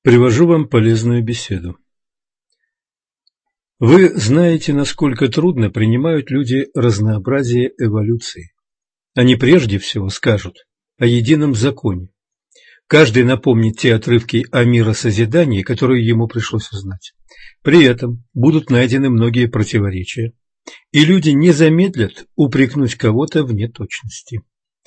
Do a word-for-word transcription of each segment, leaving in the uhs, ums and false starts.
Привожу вам полезную беседу. Вы знаете, насколько трудно принимают люди разнообразие эволюции. Они прежде всего скажут о едином законе. Каждый напомнит те отрывки о миросозидании, которые ему пришлось узнать. При этом будут найдены многие противоречия, и люди не замедлят упрекнуть кого-то в неточности.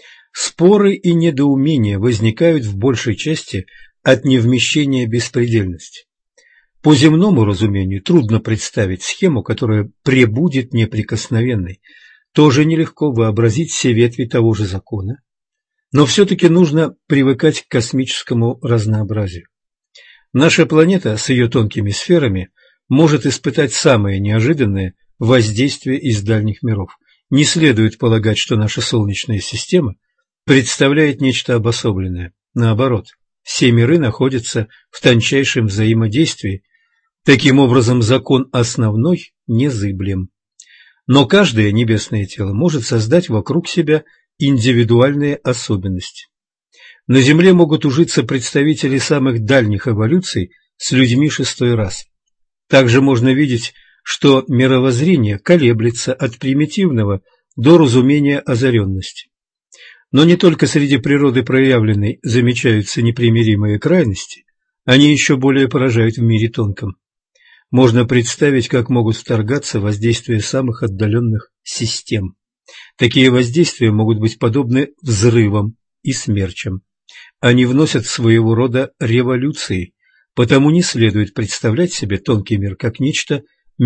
Споры и недоумения возникают в большей части от невмещения беспредельности. По земному разумению трудно представить схему, которая пребудет неприкосновенной. Тоже нелегко вообразить все ветви того же закона. Но все-таки нужно привыкать к космическому разнообразию. Наша планета с ее тонкими сферами может испытать самое неожиданное воздействие из дальних миров. Не следует полагать, что наша Солнечная система представляет нечто обособленное. Наоборот, все миры находятся в тончайшем взаимодействии. Таким образом, закон основной незыблем. Но каждое небесное тело может создать вокруг себя индивидуальные особенности. На Земле могут ужиться представители самых дальних эволюций с людьми шестой расы. Также можно видеть, что мировоззрение колеблется от примитивного до разумения озаренности. Но не только среди природы проявленной замечаются непримиримые крайности, они еще более поражают в мире тонком. Можно представить, как могут вторгаться воздействия самых отдаленных систем. Такие воздействия могут быть подобны взрывам и смерчам. Они вносят своего рода революции, потому не следует представлять себе тонкий мир как нечто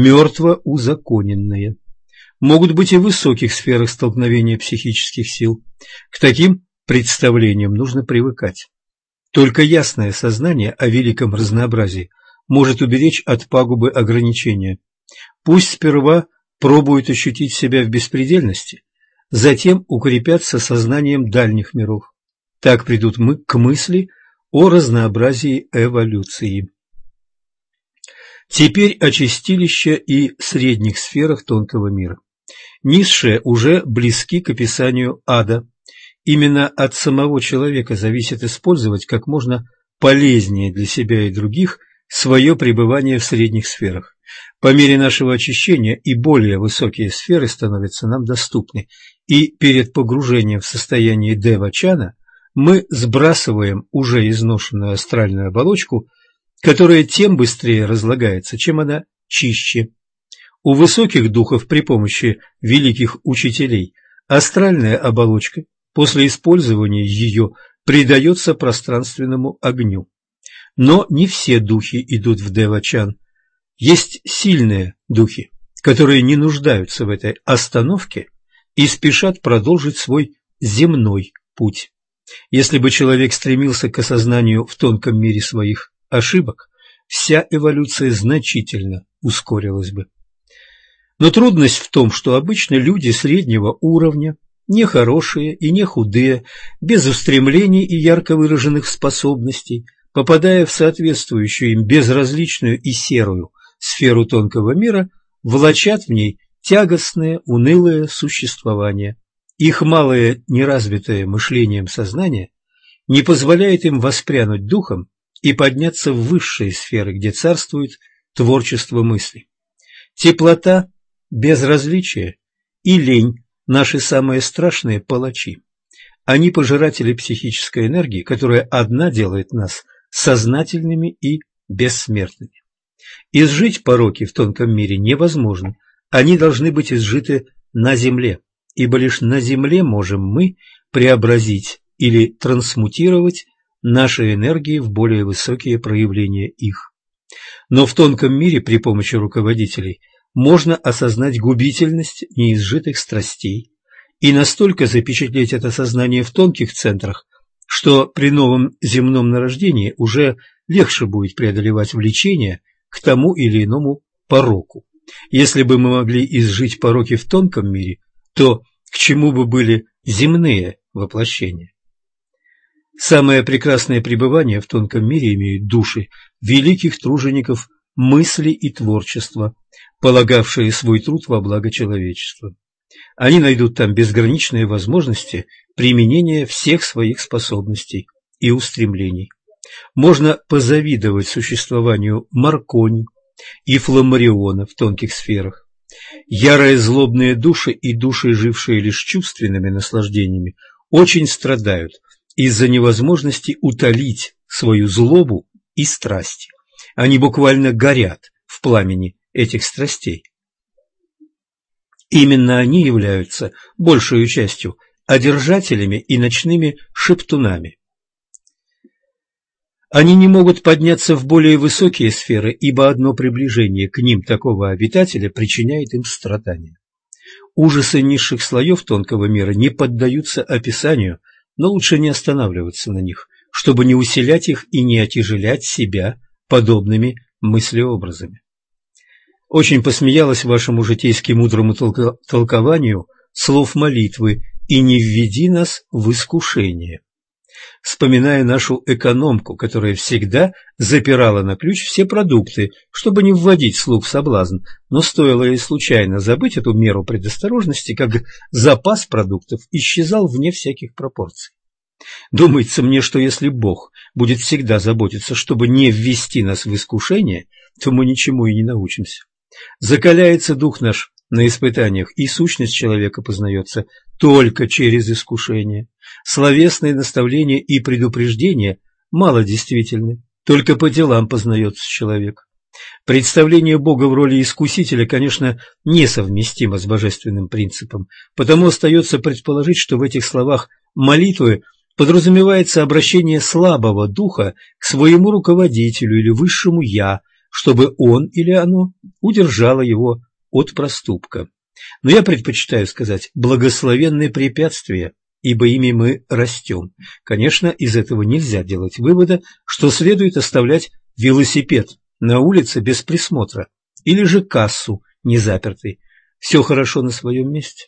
мертво-узаконенное. Могут быть и в высоких сферах столкновения психических сил. К таким представлениям нужно привыкать. Только ясное сознание о великом разнообразии может уберечь от пагубы ограничения. Пусть сперва пробуют ощутить себя в беспредельности, затем укрепятся сознанием дальних миров. Так придут мы к мысли о разнообразии эволюции. Теперь о чистилище и средних сферах тонкого мира. Низшие уже близки к описанию ада. Именно от самого человека зависит использовать как можно полезнее для себя и других свое пребывание в средних сферах. По мере нашего очищения и более высокие сферы становятся нам доступны, и перед погружением в состояние девачана мы сбрасываем уже изношенную астральную оболочку, которая тем быстрее разлагается, чем она чище. У высоких духов при помощи великих учителей астральная оболочка после использования ее придается пространственному огню. Но не все духи идут в девачан. Есть сильные духи, которые не нуждаются в этой остановке и спешат продолжить свой земной путь. Если бы человек стремился к осознанию в тонком мире своих ошибок, вся эволюция значительно ускорилась бы. Но трудность в том, что обычно люди среднего уровня, не хорошие и не худые, без устремлений и ярко выраженных способностей, попадая в соответствующую им безразличную и серую сферу тонкого мира, влачат в ней тягостное, унылое существование. Их малое неразвитое мышлением сознание не позволяет им воспрянуть духом и подняться в высшие сферы, где царствует творчество мысли. Теплота, безразличие и лень – наши самые страшные палачи. Они пожиратели психической энергии, которая одна делает нас сознательными и бессмертными. Изжить пороки в тонком мире невозможно, они должны быть изжиты на земле, ибо лишь на земле можем мы преобразить или трансмутировать наши энергии в более высокие проявления их. Но в тонком мире при помощи руководителей можно осознать губительность неизжитых страстей и настолько запечатлеть это сознание в тонких центрах, что при новом земном нарождении уже легче будет преодолевать влечение к тому или иному пороку. Если бы мы могли изжить пороки в тонком мире, то к чему бы были земные воплощения? Самое прекрасное пребывание в тонком мире имеют души великих тружеников мысли и творчества, полагавшие свой труд во благо человечества. Они найдут там безграничные возможности применения всех своих способностей и устремлений. Можно позавидовать существованию Маркони и Фламариона в тонких сферах. Ярые злобные души и души, жившие лишь чувственными наслаждениями, очень страдают из-за невозможности утолить свою злобу и страсти. Они буквально горят в пламени этих страстей. Именно они являются большей частью одержателями и ночными шептунами. Они не могут подняться в более высокие сферы, ибо одно приближение к ним такого обитателя причиняет им страдания. Ужасы низших слоев тонкого мира не поддаются описанию, но лучше не останавливаться на них, чтобы не усилять их и не отяжелять себя подобными мыслеобразами. Очень посмеялась вашему житейски мудрому толко- толкованию слов молитвы «И не введи нас в искушение», вспоминая нашу экономку, которая всегда запирала на ключ все продукты, чтобы не вводить слуг в соблазн, но стоило ей случайно забыть эту меру предосторожности, как запас продуктов исчезал вне всяких пропорций. Думается мне, что если Бог будет всегда заботиться, чтобы не ввести нас в искушение, то мы ничему и не научимся. Закаляется дух наш на испытаниях, и сущность человека познается только через искушение. Словесные наставления и предупреждения мало действительны, только по делам познается человек. Представление Бога в роли искусителя, конечно, несовместимо с божественным принципом, потому остается предположить, что в этих словах молитвы подразумевается обращение слабого духа к своему руководителю или высшему «я», чтобы он или оно удержало его от проступка. Но я предпочитаю сказать «благословенные препятствия», ибо ими мы растем. Конечно, из этого нельзя делать вывода, что следует оставлять велосипед на улице без присмотра или же кассу незапертой. Все хорошо на своем месте.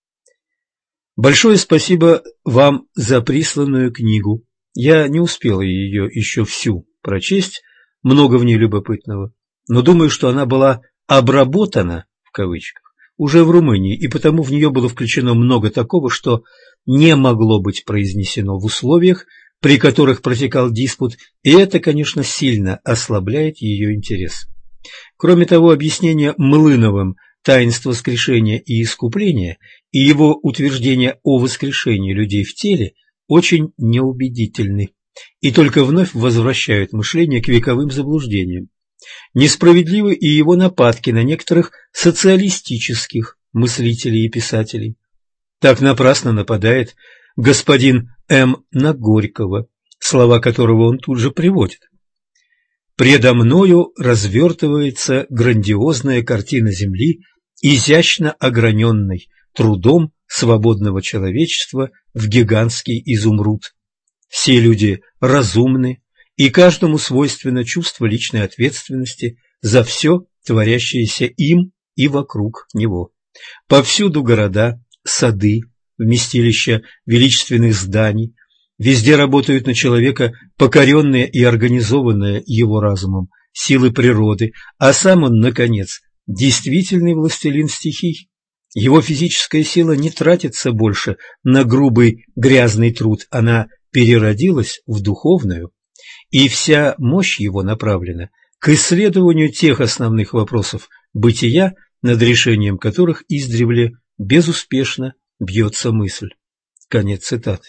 Большое спасибо вам за присланную книгу. Я не успел ее еще всю прочесть, много в ней любопытного, но думаю, что она была «обработана» в кавычках уже в Румынии, и потому в нее было включено много такого, что не могло быть произнесено в условиях, при которых протекал диспут, и это, конечно, сильно ослабляет ее интерес. Кроме того, объяснение Млыновым таинства воскрешения и искупления и его утверждение о воскрешении людей в теле очень неубедительны и только вновь возвращают мышление к вековым заблуждениям. Несправедливы и его нападки на некоторых социалистических мыслителей и писателей. Так напрасно нападает господин М. на Горького, слова которого он тут же приводит. «Предо мною развертывается грандиозная картина Земли, изящно ограненной трудом свободного человечества в гигантский изумруд. Все люди разумны, и каждому свойственно чувство личной ответственности за все, творящееся им и вокруг него. Повсюду города, сады, вместилища величественных зданий, везде работают на человека покоренные и организованные его разумом силы природы, а сам он, наконец, действительный властелин стихий. Его физическая сила не тратится больше на грубый грязный труд, она переродилась в духовную, и вся мощь его направлена к исследованию тех основных вопросов бытия, над решением которых издревле безуспешно бьется мысль». Конец цитаты.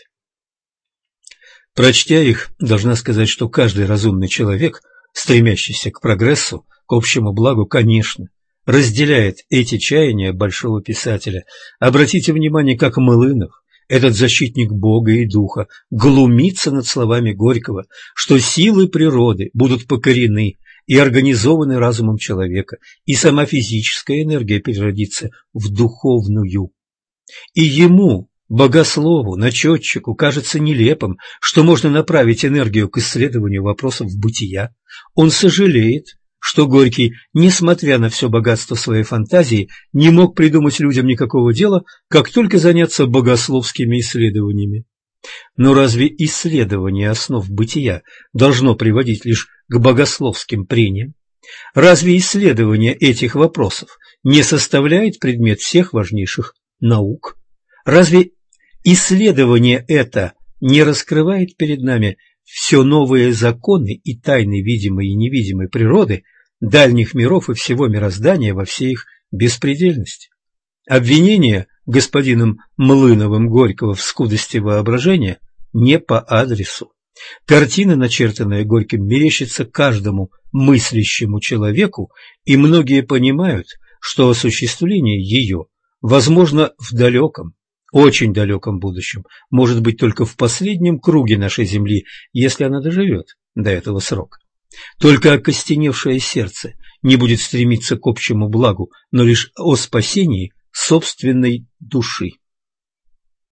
Прочтя их, должна сказать, что каждый разумный человек, стремящийся к прогрессу, к общему благу, конечно, разделяет эти чаяния большого писателя. Обратите внимание, как Млынов, этот защитник Бога и Духа, глумится над словами Горького, что силы природы будут покорены и организованы разумом человека, и сама физическая энергия переродится в духовную. И ему, богослову, начетчику, кажется нелепым, что можно направить энергию к исследованию вопросов бытия. Он сожалеет, что Горький, несмотря на все богатство своей фантазии, не мог придумать людям никакого дела, как только заняться богословскими исследованиями. Но разве исследование основ бытия должно приводить лишь к богословским прениям? Разве исследование этих вопросов не составляет предмет всех важнейших наук? Разве исследование это не раскрывает перед нами все новые законы и тайны видимой и невидимой природы, дальних миров и всего мироздания во всей их беспредельности. Обвинение господином Млыновым Горького в скудости воображения не по адресу. Картина, начертанная Горьким, мерещится каждому мыслящему человеку, и многие понимают, что осуществление ее возможно в далеком, очень далеком будущем, может быть только в последнем круге нашей Земли, если она доживет до этого срока. Только окостеневшее сердце не будет стремиться к общему благу, но лишь о спасении собственной души.